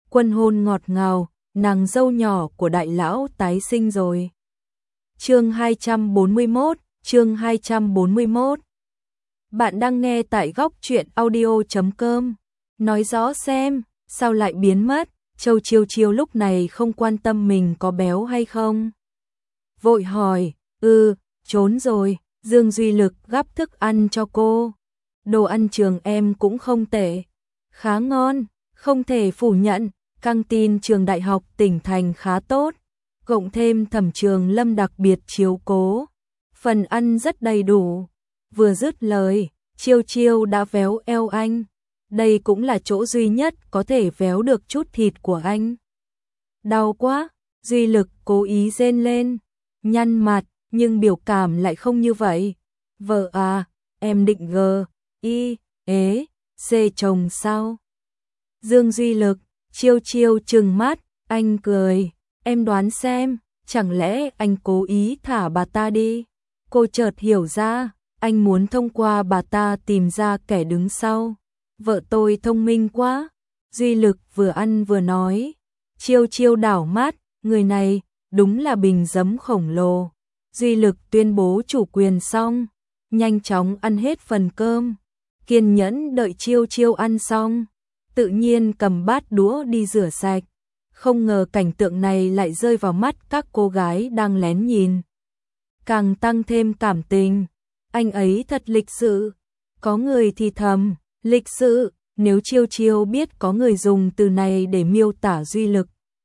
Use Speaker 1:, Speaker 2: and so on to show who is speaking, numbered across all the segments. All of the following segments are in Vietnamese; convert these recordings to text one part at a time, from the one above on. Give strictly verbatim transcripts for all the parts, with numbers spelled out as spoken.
Speaker 1: Quân hôn ngọt ngào, nàng dâu nhỏ của đại lão tái sinh rồi. Chương hai trăm bốn mươi mốt, chương hai trăm bốn mươi mốt. Bạn đang nghe tại góc truyện audio chấm com. Nói rõ xem, sao lại biến mất? Châu Chiêu Chiêu lúc này không quan tâm mình có béo hay không. Vội hỏi, "Ừ, trốn rồi." Dương Duy Lực gắp thức ăn cho cô. Đồ ăn trường em cũng không tệ, khá ngon, không thể phủ nhận, căng tin trường đại học tỉnh thành khá tốt, cộng thêm Thẩm Trường Lâm đặc biệt chiếu cố, phần ăn rất đầy đủ. Vừa dứt lời, Chiêu Chiêu đã véo eo anh, đây cũng là chỗ duy nhất có thể véo được chút thịt của anh. Đau quá, Duy Lực cố ý rên lên, nhăn mặt, nhưng biểu cảm lại không như vậy. Vợ à, em định gờ, y, ế, xê chồng sao? Dương Duy Lực, Chiêu Chiêu trừng mắt, anh cười, em đoán xem, chẳng lẽ anh cố ý thả bà ta đi? Cô chợt hiểu ra, anh muốn thông qua bà ta tìm ra kẻ đứng sau. Vợ tôi thông minh quá. Duy Lực vừa ăn vừa nói. Chiêu Chiêu đảo mắt, người này đúng là bình giấm khổng lồ. Duy Lực tuyên bố chủ quyền xong, nhanh chóng ăn hết phần cơm, kiên nhẫn đợi Chiêu Chiêu ăn xong, tự nhiên cầm bát đũa đi rửa sạch. Không ngờ cảnh tượng này lại rơi vào mắt các cô gái đang lén nhìn, càng tăng thêm cảm tình. Anh ấy thật lịch sự. Có người thì thầm, lịch sự, nếu Chiêu Chiêu biết có người dùng từ này để miêu tả Duy Lực,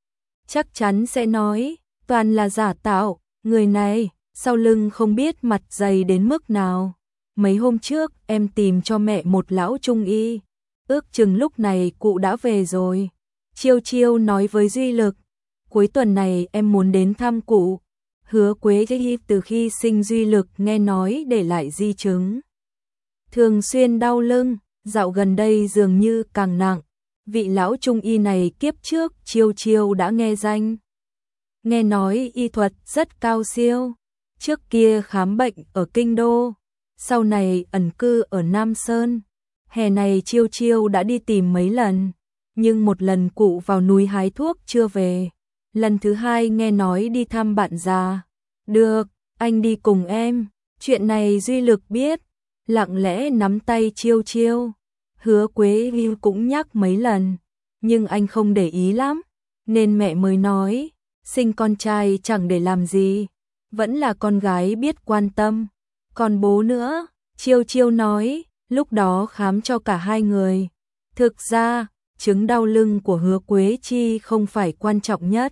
Speaker 1: chắc chắn sẽ nói, toàn là giả tạo, người này, sau lưng không biết mặt dày đến mức nào. Mấy hôm trước, em tìm cho mẹ một lão trung y, ước chừng lúc này cụ đã về rồi. Chiêu Chiêu nói với Duy Lực, cuối tuần này em muốn đến thăm cụ. Hứa Quế từ khi sinh Duy Lực nghe nói để lại di chứng, thường xuyên đau lưng, dạo gần đây dường như càng nặng. Vị lão trung y này kiếp trước Chiêu Chiêu đã nghe danh, nghe nói y thuật rất cao siêu. Trước kia khám bệnh ở Kinh Đô, sau này ẩn cư ở Nam Sơn. Hè này Chiêu Chiêu đã đi tìm mấy lần, nhưng một lần cụ vào núi hái thuốc chưa về. Lần thứ hai nghe nói đi thăm bạn già. Được, anh đi cùng em. Chuyện này Duy Lực biết, lặng lẽ nắm tay Chiêu Chiêu. Hứa Quế Hưu cũng nhắc mấy lần, nhưng anh không để ý lắm, nên mẹ mới nói, sinh con trai chẳng để làm gì, vẫn là con gái biết quan tâm. Còn bố nữa, Chiêu Chiêu nói, lúc đó khám cho cả hai người. Thực ra, chứng đau lưng của Hứa Quế Chi không phải quan trọng nhất,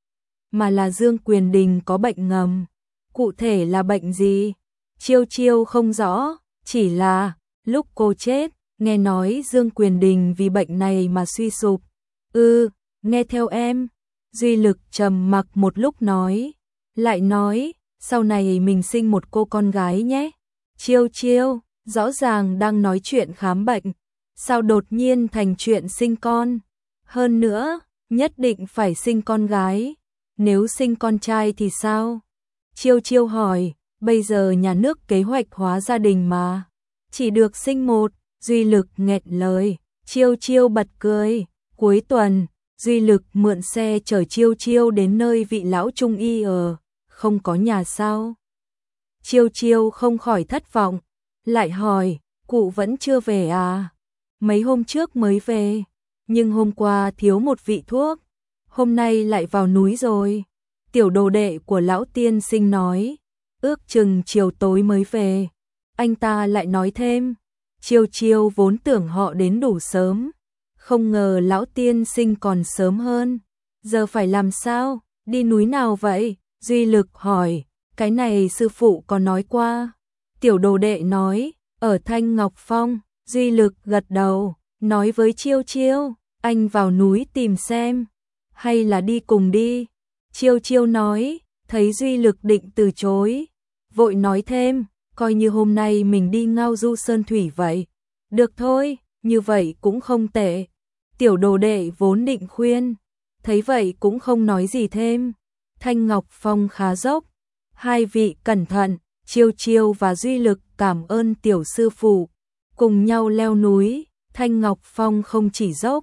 Speaker 1: mà là Dương Quyền Đình có bệnh ngầm. Cụ thể là bệnh gì? Chiêu Chiêu không rõ, chỉ là lúc cô chết, nghe nói Dương Quyền Đình vì bệnh này mà suy sụp. Ừ, nghe theo em. Duy Lực trầm mặc một lúc nói, lại nói, sau này mình sinh một cô con gái nhé. Chiêu Chiêu, rõ ràng đang nói chuyện khám bệnh, sao đột nhiên thành chuyện sinh con? Hơn nữa, nhất định phải sinh con gái. Nếu sinh con trai thì sao? Chiêu Chiêu hỏi, bây giờ nhà nước kế hoạch hóa gia đình mà, chỉ được sinh một. Duy Lực nghẹn lời, Chiêu Chiêu bật cười. Cuối tuần, Duy Lực mượn xe chở Chiêu Chiêu đến nơi vị lão trung y ở, không có nhà sao? Chiêu Chiêu không khỏi thất vọng, lại hỏi, cụ vẫn chưa về à? Mấy hôm trước mới về, nhưng hôm qua thiếu một vị thuốc, hôm nay lại vào núi rồi. Tiểu đồ đệ của lão tiên sinh nói, ước chừng chiều tối mới về. Anh ta lại nói thêm, Chiêu Chiêu vốn tưởng họ đến đủ sớm, không ngờ lão tiên sinh còn sớm hơn. Giờ phải làm sao? Đi núi nào vậy? Duy Lực hỏi, cái này sư phụ có nói qua. Tiểu đồ đệ nói, ở Thanh Ngọc Phong. Duy Lực gật đầu, nói với Chiêu Chiêu, anh vào núi tìm xem, hay là đi cùng đi? Chiêu Chiêu nói, thấy Duy Lực định từ chối, vội nói thêm, coi như hôm nay mình đi ngao du sơn thủy vậy. Được thôi, như vậy cũng không tệ. Tiểu đồ đệ vốn định khuyên, thấy vậy cũng không nói gì thêm. Thanh Ngọc Phong khá dốc, hai vị cẩn thận. Chiêu Chiêu và Duy Lực cảm ơn tiểu sư phụ, cùng nhau leo núi. Thanh Ngọc Phong không chỉ dốc,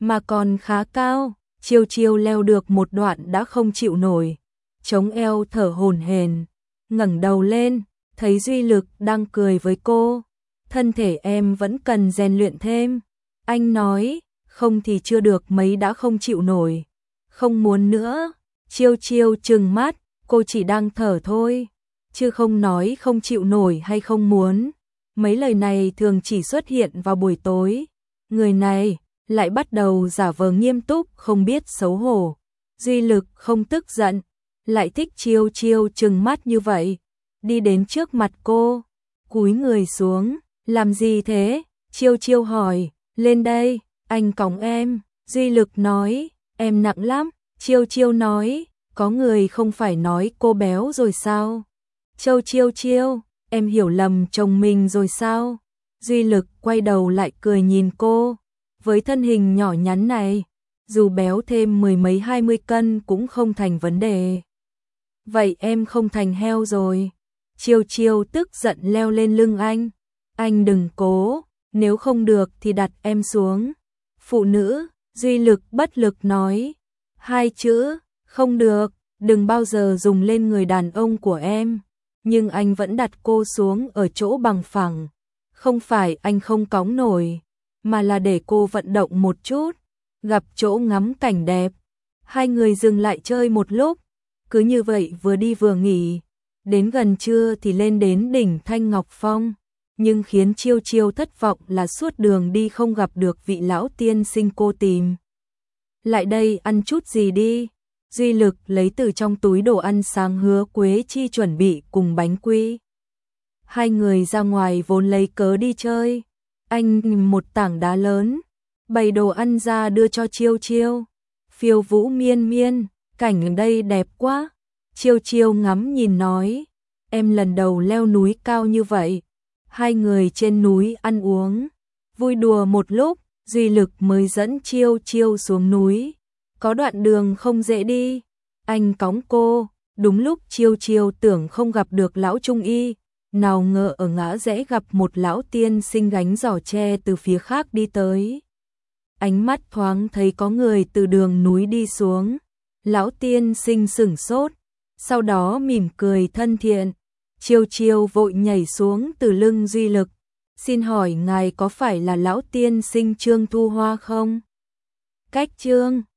Speaker 1: mà còn khá cao. Chiêu Chiêu leo được một đoạn đã không chịu nổi, chống eo thở hổn hển, ngẩng đầu lên, thấy Duy Lực đang cười với cô. Thân thể em vẫn cần rèn luyện thêm. Anh nói, không thì chưa được mấy đã không chịu nổi. Không muốn nữa. Chiêu Chiêu trừng mắt, cô chỉ đang thở thôi, chứ không nói không chịu nổi hay không muốn. Mấy lời này thường chỉ xuất hiện vào buổi tối. Người này lại bắt đầu giả vờ nghiêm túc không biết xấu hổ. Duy Lực không tức giận, lại thích Chiêu Chiêu trừng mắt như vậy. Đi đến trước mặt cô, cúi người xuống. Làm gì thế? Chiêu Chiêu hỏi. Lên đây, anh cõng em. Duy Lực nói, em nặng lắm. Chiêu Chiêu nói, có người không phải nói cô béo rồi sao? Châu Chiêu Chiêu, em hiểu lầm chồng mình rồi sao? Duy Lực quay đầu lại cười nhìn cô. Với thân hình nhỏ nhắn này, dù béo thêm mười mấy hai mươi cân cũng không thành vấn đề. Vậy em không thành heo rồi. Chiêu Chiêu tức giận leo lên lưng anh. Anh đừng cố, nếu không được thì đặt em xuống. Phụ nữ, Duy Lực bất lực nói. Hai chữ, không được, đừng bao giờ dùng lên người đàn ông của em. Nhưng anh vẫn đặt cô xuống ở chỗ bằng phẳng. Không phải anh không cõng nổi, mà là để cô vận động một chút, gặp chỗ ngắm cảnh đẹp. Hai người dừng lại chơi một lúc, cứ như vậy vừa đi vừa nghỉ. Đến gần trưa thì lên đến đỉnh Thanh Ngọc Phong. Nhưng khiến Chiêu Chiêu thất vọng là suốt đường đi không gặp được vị lão tiên sinh cô tìm. Lại đây ăn chút gì đi. Duy Lực lấy từ trong túi đồ ăn sáng Hứa Quế Chi chuẩn bị cùng bánh quy. Hai người ra ngoài vốn lấy cớ đi chơi. Anh một tảng đá lớn, bày đồ ăn ra đưa cho Chiêu Chiêu. Phiêu vũ miên miên, cảnh ở đây đẹp quá. Chiêu Chiêu ngắm nhìn nói, em lần đầu leo núi cao như vậy. Hai người trên núi ăn uống, vui đùa một lúc, Duy Lực mới dẫn Chiêu Chiêu xuống núi. Có đoạn đường không dễ đi, anh cõng cô, đúng lúc Chiêu Chiêu tưởng không gặp được lão trung y, nào ngờ ở ngã rẽ gặp một lão tiên sinh gánh giỏ tre từ phía khác đi tới. Ánh mắt thoáng thấy có người từ đường núi đi xuống, lão tiên sinh sửng sốt, sau đó mỉm cười thân thiện. Chiêu Chiêu vội nhảy xuống từ lưng Duy Lực. Xin hỏi ngài có phải là lão tiên sinh Trương Thu Hoa không? Cách Trương